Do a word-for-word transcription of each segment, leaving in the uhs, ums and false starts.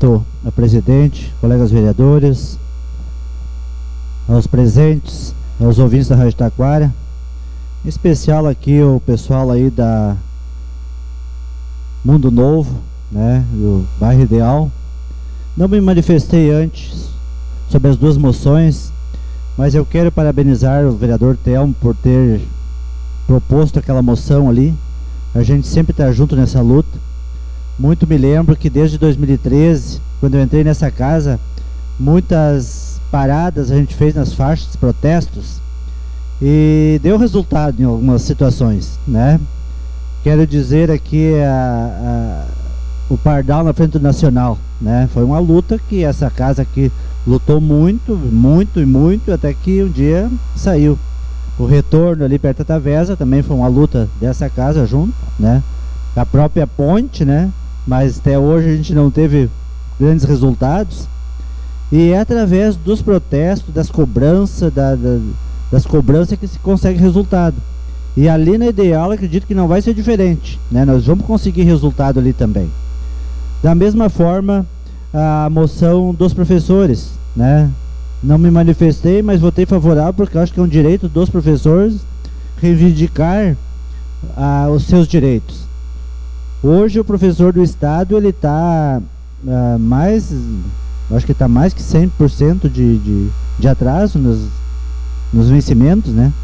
cumprimento a presidente, colegas vereadores, aos presentes, aos ouvintes da Rádio Taquara, em especial aqui o pessoal aí da Mundo Novo, né, do bairro Ideal. Não me manifestei antes sobre as duas moções, mas eu quero parabenizar o vereador Telmo por ter proposto aquela moção ali. A gente sempre está junto nessa luta. Muito me lembro que desde dois mil e treze, quando eu entrei nessa casa, muitas paradas a gente fez nas faixas de protestos e deu resultado em algumas situações, né? Quero dizer aqui a, a, o Pardal na frente do Nacional, né? Foi uma luta que essa casa aqui lutou muito, muito e muito, até que um dia saiu. O retorno ali perto da Tavesa também foi uma luta dessa casa junto, né? A própria ponte, né? Mas até hoje a gente não teve grandes resultados. E é através dos protestos, das cobranças, da, da, das cobranças que se consegue resultado. E ali na Ideal, acredito que não vai ser diferente, né? Nós vamos conseguir resultado ali também. Da mesma forma, a moção dos professores, né? Não me manifestei, mas votei favorável porque eu acho que é um direito dos professores reivindicar ah, os seus direitos. Hoje o professor do estado, ele está ah, mais, acho que está mais que cem por cento de, de, de atraso nos, nos vencimentos, né?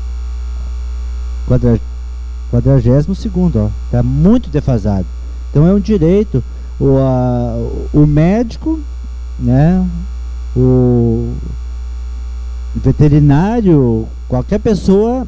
quadragésimo segundo, ó, está muito defasado. Então é um direito, o, a, o médico, né, o veterinário, qualquer pessoa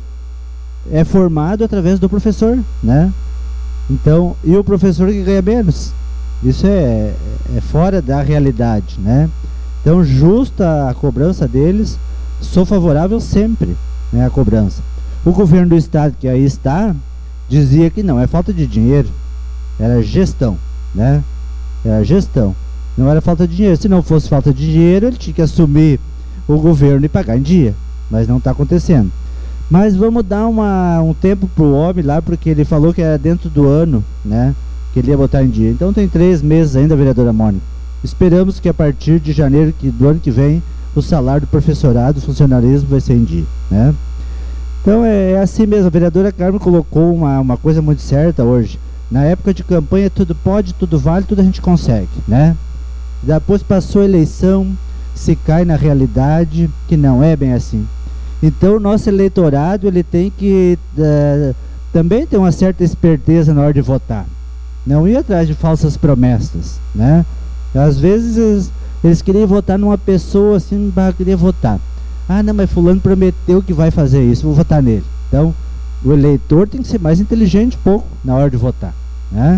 é formado através do professor, né? Então, e o professor que ganha menos, isso é, é fora da realidade, né? Então, justa a cobrança deles, sou favorável sempre, né, a cobrança. O governo do estado que aí está, dizia que não, é falta de dinheiro, era gestão, né? Era gestão, não era falta de dinheiro. Se não fosse falta de dinheiro, ele tinha que assumir o governo e pagar em dia, mas não está acontecendo. Mas vamos dar uma, um tempo para o homem lá, porque ele falou que era dentro do ano, né, que ele ia botar em dia. Então tem três meses ainda, vereadora Mônica. Esperamos que a partir de janeiro que, do ano que vem, o salário do professorado, do funcionalismo vai ser em dia, né? Então é, é assim mesmo. A vereadora Carmen colocou uma, uma coisa muito certa hoje. Na época de campanha tudo pode, tudo vale, tudo a gente consegue, né? Depois passou a eleição, se cai na realidade que não é bem assim. Então o nosso eleitorado, ele tem que uh, também ter uma certa esperteza na hora de votar. Não ir atrás de falsas promessas, né? Às vezes eles, eles queriam votar numa pessoa assim, bah, queria votar. Ah, não, mas fulano prometeu que vai fazer isso, vou votar nele. Então, o eleitor tem que ser mais inteligente um pouco na hora de votar, né?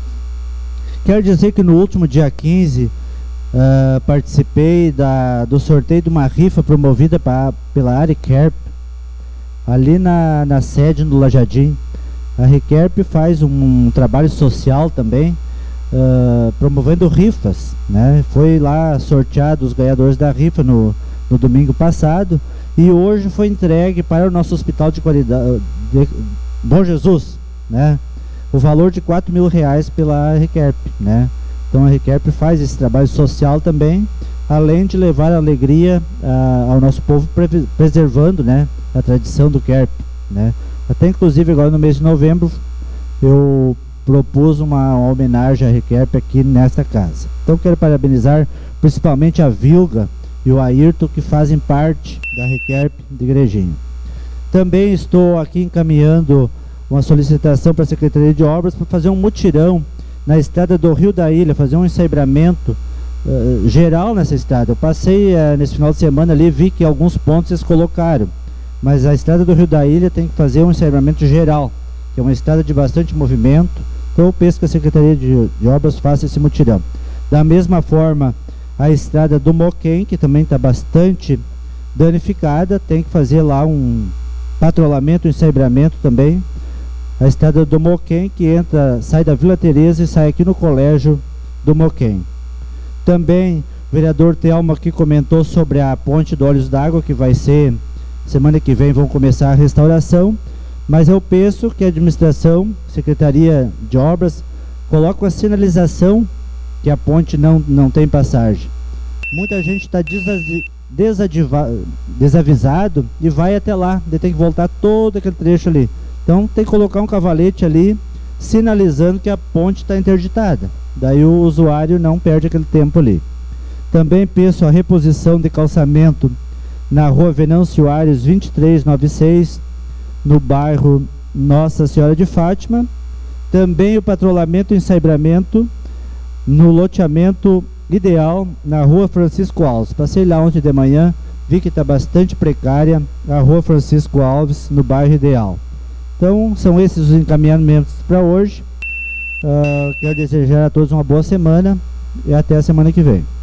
Quero dizer que no último dia quinze, uh, participei da, do sorteio de uma rifa promovida pra, pela Arikerp, ali na, na sede no Lajadim. A Arikerp faz um, um trabalho social também, uh, promovendo rifas, né? Foi lá sorteado os ganhadores da rifa no no domingo passado, e hoje foi entregue para o nosso hospital de qualidade de Bom Jesus, né, o valor de quatro mil reais pela Arikerp, né? Então a Arikerp faz esse trabalho social também, além de levar alegria uh, ao nosso povo, pre preservando, né, a tradição do Kerp, né? Até inclusive agora no mês de novembro eu propus uma, uma homenagem à Arikerp aqui nesta casa. Então quero parabenizar principalmente a Vilga e o Ayrton, que fazem parte da Arikerp de Igrejinha. Também estou aqui encaminhando uma solicitação para a Secretaria de Obras para fazer um mutirão na estrada do Rio da Ilha, fazer um ensaiamento uh, geral nessa estrada. Eu passei uh, nesse final de semana ali, vi que alguns pontos eles colocaram, mas a estrada do Rio da Ilha tem que fazer um ensaiamento geral, que é uma estrada de bastante movimento. Então eu penso que a Secretaria de, de Obras faça esse mutirão. Da mesma forma, a estrada do Moquém, que também está bastante danificada, tem que fazer lá um patrulhamento, um ensaiamento também. A estrada do Moquém, que entra, sai da Vila Teresa e sai aqui no colégio do Moquém. Também o vereador Telmo aqui comentou sobre a ponte do Olhos d'Água, que vai ser, semana que vem vão começar a restauração, mas eu penso que a administração, Secretaria de Obras, coloca uma sinalização que a ponte não, não tem passagem. Muita gente está desavisado e vai até lá, daí tem que voltar todo aquele trecho ali. Então tem que colocar um cavalete ali, sinalizando que a ponte está interditada. Daí o usuário não perde aquele tempo ali. Também penso a reposição de calçamento na rua Venâncio Aires vinte e três noventa e seis, no bairro Nossa Senhora de Fátima. Também o patrulhamento e ensaiamento no loteamento Ideal, na rua Francisco Alves. Passei lá ontem de manhã, vi que está bastante precária a rua Francisco Alves, no bairro Ideal. Então, são esses os encaminhamentos para hoje. Uh, quero desejar a todos uma boa semana e até a semana que vem.